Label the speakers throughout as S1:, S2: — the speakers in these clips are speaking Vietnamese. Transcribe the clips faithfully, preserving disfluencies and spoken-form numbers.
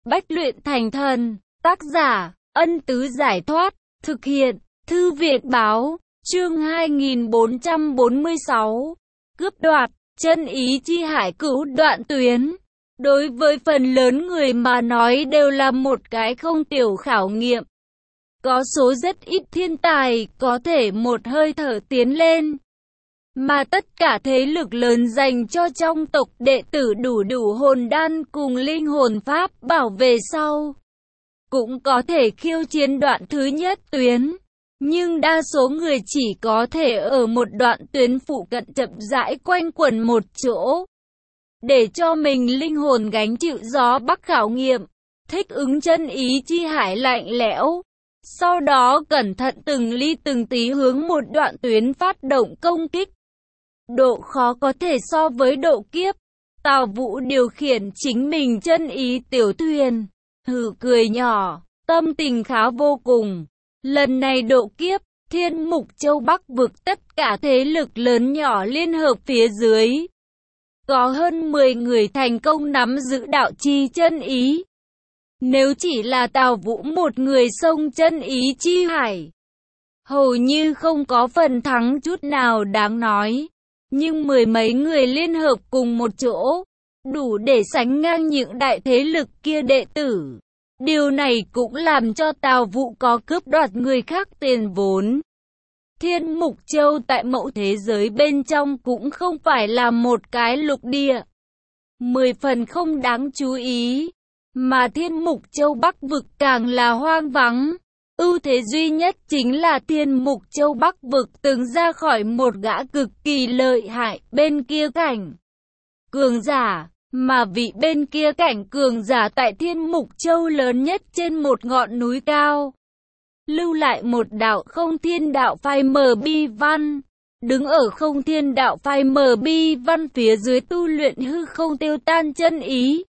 S1: Bách luyện thành thần. Tác giả, Ân Tứ Giải Thoát. Thực hiện, Thư viện Báo. Chương hai nghìn bốn trăm bốn mươi sáu. Cướp đoạt, chân ý chi hải cửu đoạn tuyến. Đối với phần lớn người mà nói đều là một cái không tiểu khảo nghiệm. Có số rất ít thiên tài có thể một hơi thở tiến lên. Mà tất cả thế lực lớn dành cho trong tộc đệ tử đủ đủ hồn đan cùng linh hồn pháp bảo vệ sau. Cũng có thể khiêu chiến đoạn thứ nhất tuyến. Nhưng đa số người chỉ có thể ở một đoạn tuyến phụ cận chậm rãi quanh quẩn một chỗ. Để cho mình linh hồn gánh chịu gió bắc khảo nghiệm. Thích ứng chân ý chi hải lạnh lẽo. Sau đó cẩn thận từng ly từng tí hướng một đoạn tuyến phát động công kích. Độ khó có thể so với độ kiếp. Tào Vũ điều khiển chính mình chân ý tiểu thuyền. Hừ cười nhỏ, tâm tình khá vô cùng. Lần này độ kiếp, Thiên Mục Châu Bắc vực tất cả thế lực lớn nhỏ liên hợp phía dưới. Có hơn mười người thành công nắm giữ đạo chi chân ý. Nếu chỉ là Tào Vũ một người xông chân ý chi hải, hầu như không có phần thắng chút nào đáng nói. Nhưng mười mấy người liên hợp cùng một chỗ, đủ để sánh ngang những đại thế lực kia đệ tử. Điều này cũng làm cho Tào Vũ có cướp đoạt người khác tiền vốn. Thiên Mục Châu tại mẫu thế giới bên trong cũng không phải là một cái lục địa. Mười phần không đáng chú ý. Mà Thiên Mục Châu Bắc vực càng là hoang vắng. Ưu thế duy nhất chính là Thiên Mục Châu Bắc vực từng ra khỏi một gã cực kỳ lợi hại bên kia cảnh cường giả. Mà vị bên kia cảnh cường giả tại Thiên Mục Châu lớn nhất trên một ngọn núi cao. Lưu lại một đạo không thiên đạo phai mờ bi văn. Đứng ở không thiên đạo phai mờ bi văn phía dưới tu luyện hư không tiêu tan chân ý.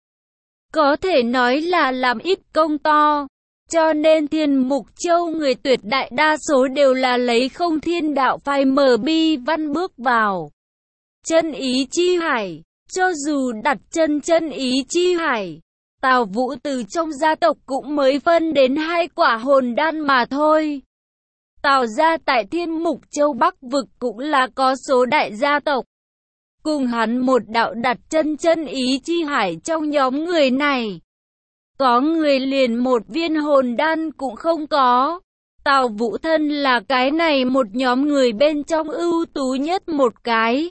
S1: Có thể nói là làm ít công to. Cho nên Thiên Mục Châu người tuyệt đại đa số đều là lấy không thiên đạo phai mờ bi văn bước vào chân ý chi hải. Cho dù đặt chân chân ý chi hải, Tào Vũ từ trong gia tộc cũng mới phân đến hai quả hồn đan mà thôi. Tào gia tại Thiên Mục Châu Bắc vực cũng là có số đại gia tộc. Cùng hắn một đạo đặt chân chân ý chi hải trong nhóm người này. Có người liền một viên hồn đan cũng không có. Tào Vũ thân là cái này một nhóm người bên trong ưu tú nhất một cái.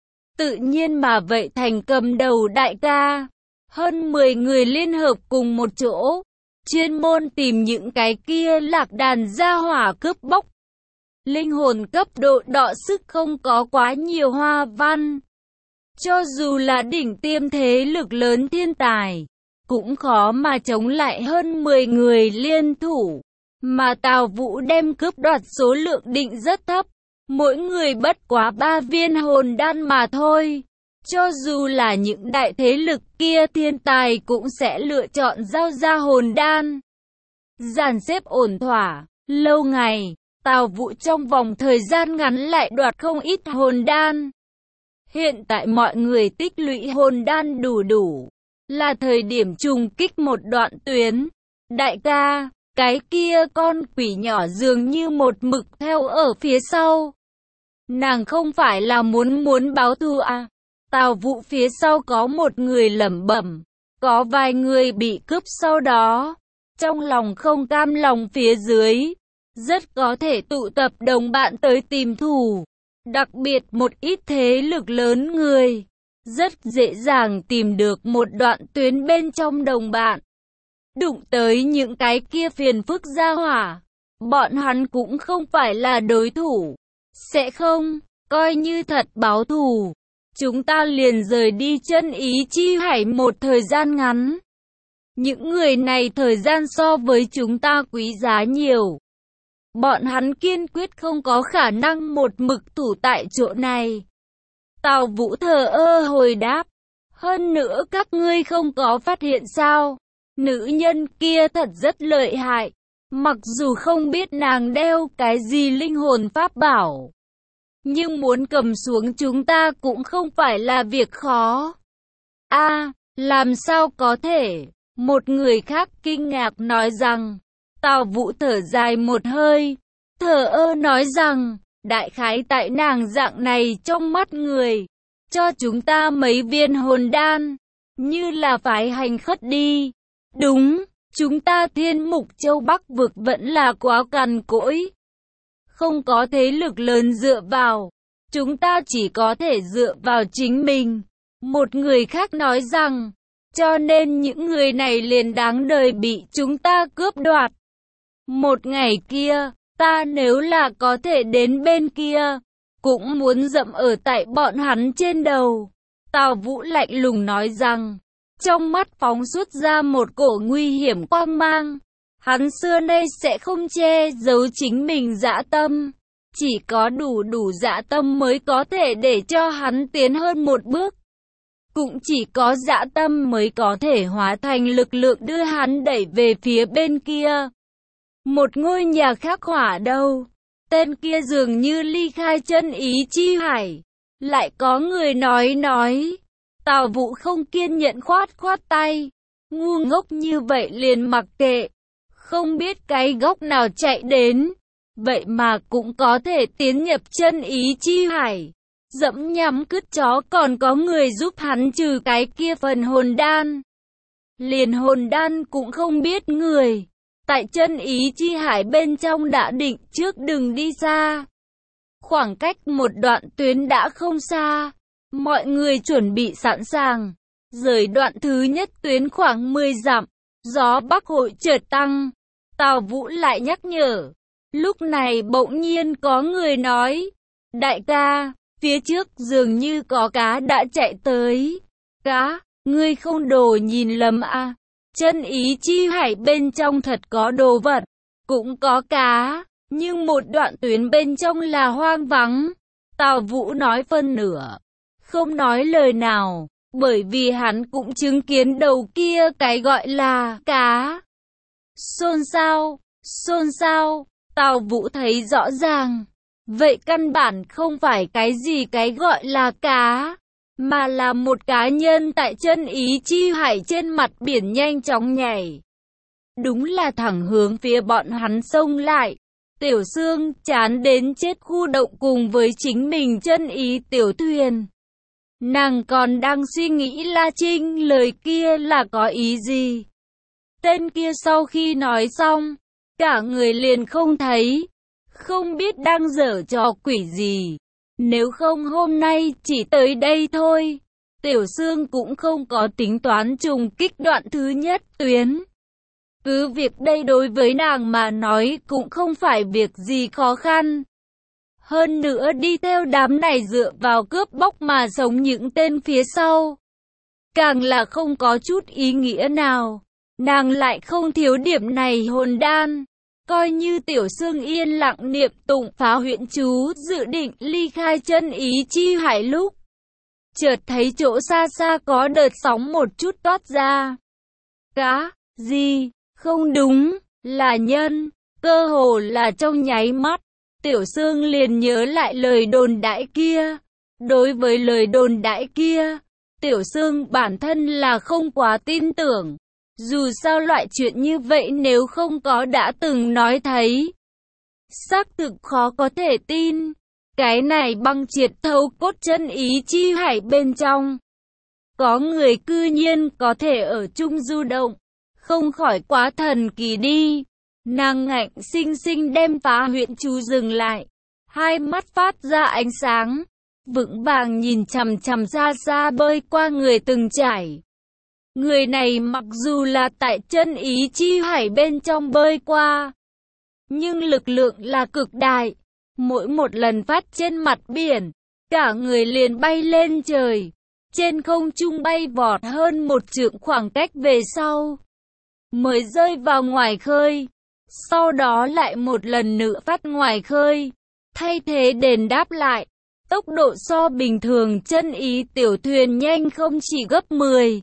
S1: Tự nhiên mà vậy thành cầm đầu đại ca. Hơn mười người liên hợp cùng một chỗ. Chuyên môn tìm những cái kia lạc đàn gia hỏa cướp bóc. Linh hồn cấp độ đọ sức không có quá nhiều hoa văn. Cho dù là đỉnh tiêm thế lực lớn thiên tài, cũng khó mà chống lại hơn mười người liên thủ. Mà Tào Vũ đem cướp đoạt số lượng định rất thấp. Mỗi người bất quá ba viên hồn đan mà thôi. Cho dù là những đại thế lực kia thiên tài cũng sẽ lựa chọn giao ra hồn đan. Dàn xếp ổn thỏa, lâu ngày, Tào Vũ trong vòng thời gian ngắn lại đoạt không ít hồn đan. Hiện tại mọi người tích lũy hồn đan đủ đủ, là thời điểm trùng kích một đoạn tuyến. Đại ca, cái kia con quỷ nhỏ dường như một mực theo ở phía sau. Nàng không phải là muốn muốn báo thù à? Tào Vũ phía sau có một người lẩm bẩm. Có vài người bị cướp sau đó. Trong lòng không cam lòng phía dưới. Rất có thể tụ tập đồng bạn tới tìm thù. Đặc biệt một ít thế lực lớn người. Rất dễ dàng tìm được một đoạn tuyến bên trong đồng bạn. Đụng tới những cái kia phiền phức gia hỏa. Bọn hắn cũng không phải là đối thủ. Sẽ không, coi như thật báo thù. Chúng ta liền rời đi chân ý chi hải một thời gian ngắn. Những người này thời gian so với chúng ta quý giá nhiều. Bọn hắn kiên quyết không có khả năng một mực thủ tại chỗ này. Tào Vũ thờ ơ hồi đáp. Hơn nữa các ngươi không có phát hiện sao? Nữ nhân kia thật rất lợi hại. Mặc dù không biết nàng đeo cái gì linh hồn pháp bảo, nhưng muốn cầm xuống chúng ta cũng không phải là việc khó. A, à, làm sao có thể? Một người khác kinh ngạc nói rằng, Tào Vũ thở dài một hơi, thờ ơ nói rằng, đại khái tại nàng dạng này trong mắt người, cho chúng ta mấy viên hồn đan, như là phái hành khất đi. Đúng, chúng ta Thiên Mục Châu Bắc vực vẫn là quá cằn cỗi, không có thế lực lớn dựa vào, chúng ta chỉ có thể dựa vào chính mình. Một người khác nói rằng, cho nên những người này liền đáng đời bị chúng ta cướp đoạt. Một ngày kia, ta nếu là có thể đến bên kia, cũng muốn dậm ở tại bọn hắn trên đầu. Tào Vũ lạnh lùng nói rằng, trong mắt phóng xuất ra một cổ nguy hiểm quang mang. Hắn xưa nay sẽ không che giấu chính mình dã tâm. Chỉ có đủ đủ dã tâm mới có thể để cho hắn tiến hơn một bước. Cũng chỉ có dã tâm mới có thể hóa thành lực lượng đưa hắn đẩy về phía bên kia. Một ngôi nhà khác hỏa đâu? Tên kia dường như ly khai chân ý chi hải. Lại có người nói nói. Tào Vũ không kiên nhẫn khoát khoát tay. Ngu ngốc như vậy liền mặc kệ. Không biết cái góc nào chạy đến. Vậy mà cũng có thể tiến nhập chân ý chi hải. Dẫm nhắm cứt chó còn có người giúp hắn trừ cái kia phần hồn đan. Liền hồn đan cũng không biết người. Tại chân ý chi hải bên trong đã định trước đừng đi xa. Khoảng cách một đoạn tuyến đã không xa. Mọi người chuẩn bị sẵn sàng. Rời đoạn thứ nhất tuyến khoảng mười dặm. Gió bắc hội chợt tăng. Tào Vũ lại nhắc nhở. Lúc này bỗng nhiên có người nói. Đại ca, phía trước dường như có cá đã chạy tới. Cá, ngươi không đồ nhìn lầm à. Chân ý chi hải bên trong thật có đồ vật. Cũng có cá. Nhưng một đoạn tuyến bên trong là hoang vắng. Tào Vũ nói phân nửa. Không nói lời nào. Bởi vì hắn cũng chứng kiến đầu kia cái gọi là cá. Xôn xao, xôn xao. Tào Vũ thấy rõ ràng. Vậy căn bản không phải cái gì cái gọi là cá, mà là một cá nhân tại chân ý chi hải trên mặt biển nhanh chóng nhảy. Đúng là thẳng hướng phía bọn hắn xông lại. Tiểu Sương chán đến chết khu động cùng với chính mình chân ý tiểu thuyền. Nàng còn đang suy nghĩ La Trinh lời kia là có ý gì. Tên kia sau khi nói xong, cả người liền không thấy. Không biết đang giở trò quỷ gì. Nếu không hôm nay chỉ tới đây thôi. Tiểu Sương cũng không có tính toán trùng kích đoạn thứ nhất tuyến. Cứ việc đây đối với nàng mà nói cũng không phải việc gì khó khăn. Hơn nữa đi theo đám này dựa vào cướp bóc mà sống những tên phía sau. Càng là không có chút ý nghĩa nào. Nàng lại không thiếu điểm này hồn đan. Coi như Tiểu Sương yên lặng niệm tụng phá huyễn chú dự định ly khai chân ý chi hải lúc. Chợt thấy chỗ xa xa có đợt sóng một chút toát ra. Cá, gì, không đúng, là nhân, cơ hồ là trong nháy mắt. Tiểu Sương liền nhớ lại lời đồn đãi kia. Đối với lời đồn đãi kia, Tiểu Sương bản thân là không quá tin tưởng. Dù sao loại chuyện như vậy nếu không có đã từng nói thấy, xác thực khó có thể tin. Cái này băng triệt thấu cốt chân ý chi hải bên trong. Có người cư nhiên có thể ở chung du động, không khỏi quá thần kỳ đi. Nàng ngạnh sinh sinh đem phá huyễn chú dừng lại, hai mắt phát ra ánh sáng, vững vàng nhìn chằm chằm xa xa bơi qua người từng trải. Người này mặc dù là tại chân ý chi hải bên trong bơi qua, nhưng lực lượng là cực đại. Mỗi một lần phát trên mặt biển, cả người liền bay lên trời, trên không trung bay vọt hơn một trượng khoảng cách về sau, mới rơi vào ngoài khơi. Sau đó lại một lần nữa phát ngoài khơi, thay thế đền đáp lại. Tốc độ so bình thường chân ý tiểu thuyền nhanh không chỉ gấp mười.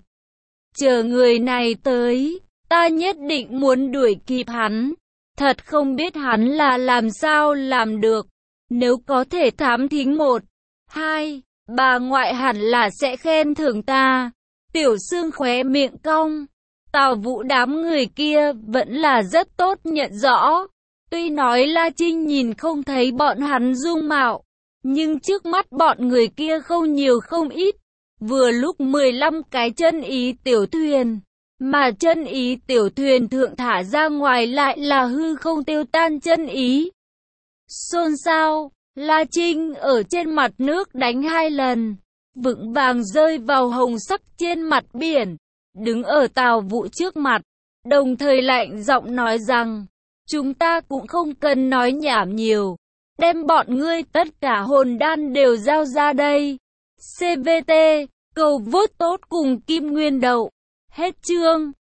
S1: Chờ người này tới, ta nhất định muốn đuổi kịp hắn. Thật không biết hắn là làm sao làm được. Nếu có thể thám thính một, hai, bà ngoại hẳn là sẽ khen thưởng ta. Tiểu Sương khóe miệng cong. Tào Vũ đám người kia vẫn là rất tốt nhận rõ. Tuy nói La Trinh nhìn không thấy bọn hắn dung mạo, nhưng trước mắt bọn người kia không nhiều không ít. Vừa lúc mười lăm cái chân ý tiểu thuyền, mà chân ý tiểu thuyền thượng thả ra ngoài lại là hư không tiêu tan chân ý. Xôn xao, La Trinh ở trên mặt nước đánh hai lần, vững vàng rơi vào hồng sắc trên mặt biển, đứng ở Tào Vũ trước mặt, đồng thời lạnh giọng nói rằng, chúng ta cũng không cần nói nhảm nhiều, đem bọn ngươi tất cả hồn đan đều giao ra đây. xê vê tê, cầu vote tốt cùng Kim Nguyên Đậu. Hết chương.